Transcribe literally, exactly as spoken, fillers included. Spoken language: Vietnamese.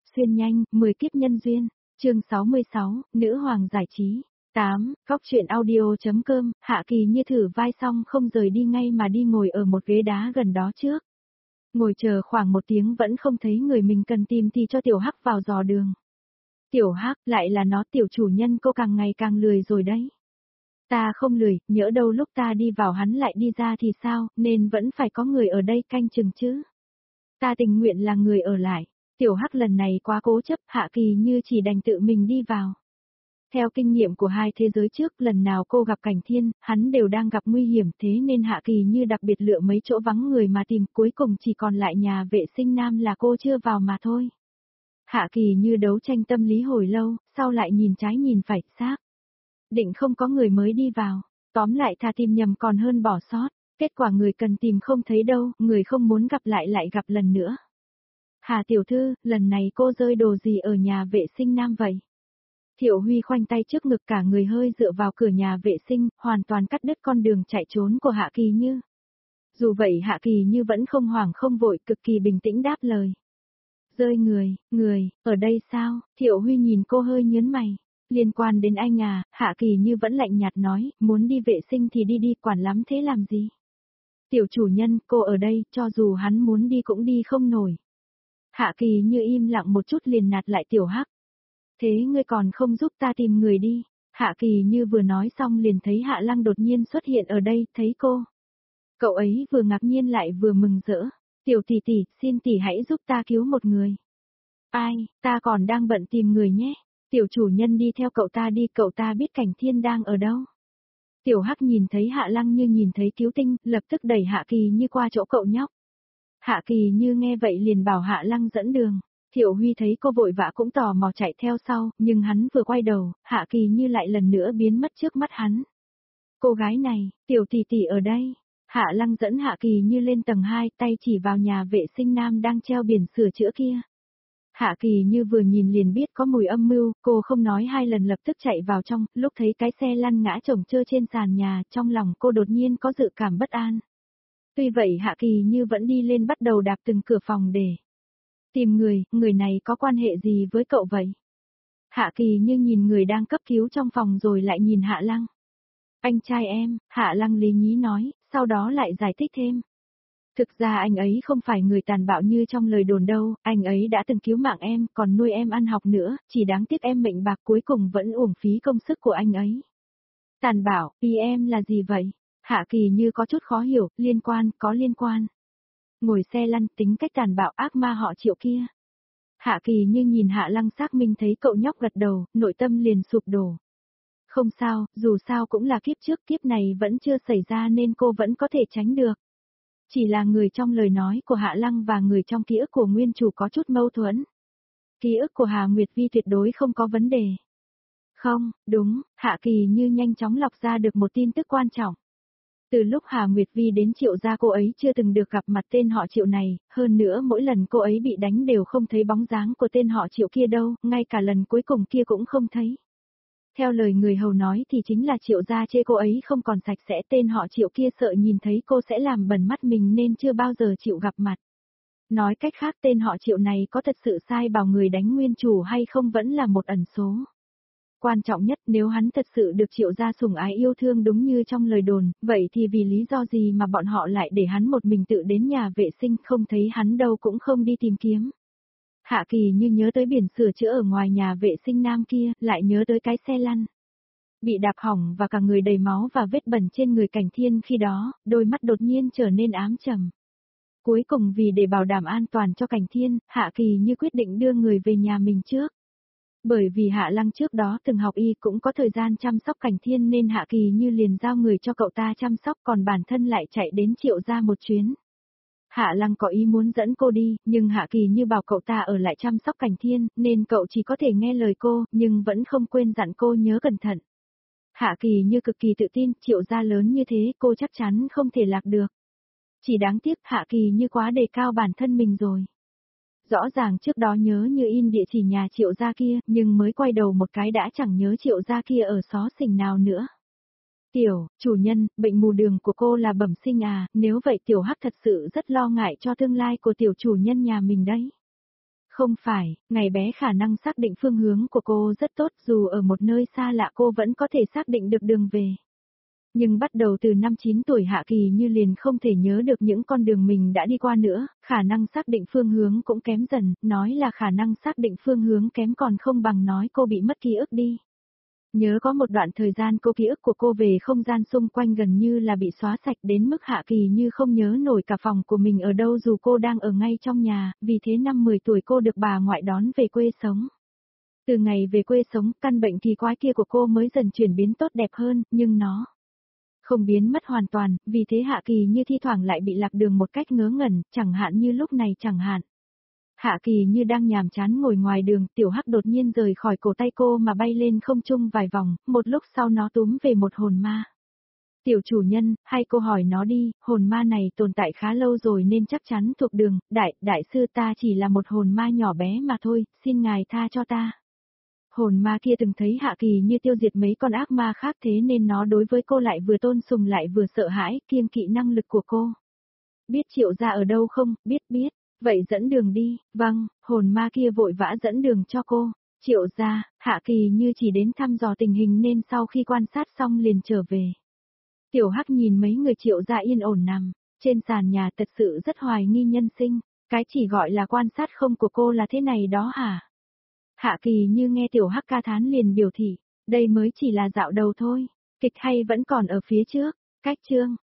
xuyên nhanh, mười kiếp nhân duyên, chương sáu mươi sáu, nữ hoàng giải trí. tám. Góc truyện audio.com, Hạ Kỳ Như thử vai xong không rời đi ngay mà đi ngồi ở một ghế đá gần đó trước. Ngồi chờ khoảng một tiếng vẫn không thấy người mình cần tìm thì cho Tiểu Hắc vào dò đường. Tiểu Hắc, lại là nó, tiểu chủ nhân, cô càng ngày càng lười rồi đấy. Ta không lười, nhỡ đâu lúc ta đi vào hắn lại đi ra thì sao, nên vẫn phải có người ở đây canh chừng chứ. Ta tình nguyện là người ở lại. Tiểu Hắc lần này quá cố chấp, Hạ Kỳ Như chỉ đành tự mình đi vào. Theo kinh nghiệm của hai thế giới trước, lần nào cô gặp Cảnh Thiên, hắn đều đang gặp nguy hiểm, thế nên Hạ Kỳ Như đặc biệt lựa mấy chỗ vắng người mà tìm, cuối cùng chỉ còn lại nhà vệ sinh nam là cô chưa vào mà thôi. Hạ Kỳ Như đấu tranh tâm lý hồi lâu, sau lại nhìn trái nhìn phải, xác định không có người mới đi vào. Tóm lại thà tìm nhầm còn hơn bỏ sót, kết quả người cần tìm không thấy đâu, người không muốn gặp lại lại gặp lần nữa. Hà tiểu thư, lần này cô rơi đồ gì ở nhà vệ sinh nam vậy? Thiệu Huy khoanh tay trước ngực, cả người hơi dựa vào cửa nhà vệ sinh, hoàn toàn cắt đứt con đường chạy trốn của Hạ Kỳ Như. Dù vậy Hạ Kỳ Như vẫn không hoảng không vội, cực kỳ bình tĩnh đáp lời. Rơi người, người, ở đây sao? Thiệu Huy nhìn cô hơi nhớn mày. Liên quan đến anh à? Hạ Kỳ Như vẫn lạnh nhạt nói, muốn đi vệ sinh thì đi đi, quản lắm thế làm gì? Tiểu chủ nhân, cô ở đây, cho dù hắn muốn đi cũng đi không nổi. Hạ Kỳ Như im lặng một chút liền nạt lại Tiểu Hắc. Thế ngươi còn không giúp ta tìm người đi? Hạ Kỳ Như vừa nói xong liền thấy Hạ Lăng đột nhiên xuất hiện ở đây, thấy cô. Cậu ấy vừa ngạc nhiên lại vừa mừng rỡ. Tiểu tỷ tỷ, xin tỷ hãy giúp ta cứu một người. Ai, ta còn đang bận tìm người nhé. Tiểu chủ nhân đi theo cậu ta đi, cậu ta biết Cảnh Thiên đang ở đâu. Tiểu Hắc nhìn thấy Hạ Lăng như nhìn thấy cứu tinh, lập tức đẩy Hạ Kỳ Như qua chỗ cậu nhóc. Hạ Kỳ Như nghe vậy liền bảo Hạ Lăng dẫn đường. Thiệu Huy thấy cô vội vã cũng tò mò chạy theo sau, nhưng hắn vừa quay đầu, Hạ Kỳ Như lại lần nữa biến mất trước mắt hắn. Cô gái này, tiểu tỷ tỷ ở đây. Hạ Lăng dẫn Hạ Kỳ Như lên tầng hai, tay chỉ vào nhà vệ sinh nam đang treo biển sửa chữa kia. Hạ Kỳ Như vừa nhìn liền biết có mùi âm mưu, cô không nói hai lần lập tức chạy vào trong, lúc thấy cái xe lăn ngã chồng chơ trên sàn nhà, trong lòng cô đột nhiên có dự cảm bất an. Tuy vậy Hạ Kỳ Như vẫn đi lên bắt đầu đạp từng cửa phòng để tìm người, người này có quan hệ gì với cậu vậy? Hạ Kỳ Như nhìn người đang cấp cứu trong phòng rồi lại nhìn Hạ Lăng. Anh trai em, Hạ Lăng lý nhí nói, sau đó lại giải thích thêm. Thực ra anh ấy không phải người tàn bạo như trong lời đồn đâu, anh ấy đã từng cứu mạng em, còn nuôi em ăn học nữa, chỉ đáng tiếc em mệnh bạc cuối cùng vẫn uổng phí công sức của anh ấy. Tàn bạo, ý em là gì vậy? Hạ Kỳ Như có chút khó hiểu, liên quan, có liên quan. Ngồi xe lăn, tính cách tàn bạo ác ma họ Triệu kia. Hạ Kỳ Như nhìn Hạ Lăng xác minh thấy cậu nhóc gật đầu, nội tâm liền sụp đổ. Không sao, dù sao cũng là kiếp trước, kiếp này vẫn chưa xảy ra nên cô vẫn có thể tránh được. Chỉ là người trong lời nói của Hạ Lăng và người trong ký ức của nguyên chủ có chút mâu thuẫn. Ký ức của Hà Nguyệt Vi tuyệt đối không có vấn đề. Không, đúng, Hạ Kỳ Như nhanh chóng lọc ra được một tin tức quan trọng. Từ lúc Hà Nguyệt Vi đến Triệu gia cô ấy chưa từng được gặp mặt tên họ Triệu này, hơn nữa mỗi lần cô ấy bị đánh đều không thấy bóng dáng của tên họ Triệu kia đâu, ngay cả lần cuối cùng kia cũng không thấy. Theo lời người hầu nói thì chính là Triệu gia chê cô ấy không còn sạch sẽ, tên họ Triệu kia sợ nhìn thấy cô sẽ làm bẩn mắt mình nên chưa bao giờ chịu gặp mặt. Nói cách khác tên họ Triệu này có thật sự sai bảo người đánh nguyên chủ hay không vẫn là một ẩn số. Quan trọng nhất nếu hắn thật sự được Triệu gia sủng ái yêu thương đúng như trong lời đồn, vậy thì vì lý do gì mà bọn họ lại để hắn một mình tự đến nhà vệ sinh, không thấy hắn đâu cũng không đi tìm kiếm. Hạ Kỳ Như nhớ tới biển sửa chữa ở ngoài nhà vệ sinh nam kia, lại nhớ tới cái xe lăn bị đạp hỏng và cả người đầy máu và vết bẩn trên người Cảnh Thiên khi đó, đôi mắt đột nhiên trở nên ám trầm. Cuối cùng vì để bảo đảm an toàn cho Cảnh Thiên, Hạ Kỳ Như quyết định đưa người về nhà mình trước. Bởi vì Hạ Lăng trước đó từng học y cũng có thời gian chăm sóc Cảnh Thiên nên Hạ Kỳ Như liền giao người cho cậu ta chăm sóc, còn bản thân lại chạy đến Triệu gia một chuyến. Hạ Lăng có ý muốn dẫn cô đi, nhưng Hạ Kỳ Như bảo cậu ta ở lại chăm sóc Cảnh Thiên, nên cậu chỉ có thể nghe lời cô, nhưng vẫn không quên dặn cô nhớ cẩn thận. Hạ Kỳ Như cực kỳ tự tin, Triệu gia lớn như thế cô chắc chắn không thể lạc được. Chỉ đáng tiếc Hạ Kỳ Như quá đề cao bản thân mình rồi. Rõ ràng trước đó nhớ như in địa chỉ nhà Triệu gia kia, nhưng mới quay đầu một cái đã chẳng nhớ Triệu gia kia ở xó xỉnh nào nữa. Tiểu, chủ nhân, bệnh mù đường của cô là bẩm sinh à, nếu vậy Tiểu Hắc thật sự rất lo ngại cho tương lai của tiểu chủ nhân nhà mình đấy. Không phải, ngày bé khả năng xác định phương hướng của cô rất tốt, dù ở một nơi xa lạ cô vẫn có thể xác định được đường về. Nhưng bắt đầu từ năm chín tuổi Hạ Kỳ Như liền không thể nhớ được những con đường mình đã đi qua nữa, khả năng xác định phương hướng cũng kém dần, nói là khả năng xác định phương hướng kém còn không bằng nói cô bị mất ký ức đi. Nhớ có một đoạn thời gian cô ký ức của cô về không gian xung quanh gần như là bị xóa sạch đến mức Hạ Kỳ Như không nhớ nổi cả phòng của mình ở đâu dù cô đang ở ngay trong nhà, vì thế năm mười tuổi cô được bà ngoại đón về quê sống. Từ ngày về quê sống, căn bệnh kỳ quái kia của cô mới dần chuyển biến tốt đẹp hơn, nhưng nó không biến mất hoàn toàn, vì thế Hạ Kỳ Như thi thoảng lại bị lạc đường một cách ngớ ngẩn, chẳng hạn như lúc này chẳng hạn. Hạ Kỳ Như đang nhàm chán ngồi ngoài đường, Tiểu Hắc đột nhiên rời khỏi cổ tay cô mà bay lên không trung vài vòng, một lúc sau nó túm về một hồn ma. Tiểu chủ nhân, hay cô hỏi nó đi, hồn ma này tồn tại khá lâu rồi nên chắc chắn thuộc đường, đại, đại sư ta chỉ là một hồn ma nhỏ bé mà thôi, xin ngài tha cho ta. Hồn ma kia từng thấy Hạ Kỳ Như tiêu diệt mấy con ác ma khác thế nên nó đối với cô lại vừa tôn sùng lại vừa sợ hãi, kiêng kỵ năng lực của cô. Biết Triệu gia ở đâu không, biết biết, vậy dẫn đường đi, vâng, hồn ma kia vội vã dẫn đường cho cô. Triệu gia, Hạ Kỳ Như chỉ đến thăm dò tình hình nên sau khi quan sát xong liền trở về. Tiểu Hắc nhìn mấy người Triệu gia yên ổn nằm trên sàn nhà thật sự rất hoài nghi nhân sinh, cái chỉ gọi là quan sát không của cô là thế này đó hả? Hạ Kỳ Như nghe Tiểu Hắc ca thán liền biểu thị, đây mới chỉ là dạo đầu thôi, kịch hay vẫn còn ở phía trước, cách chương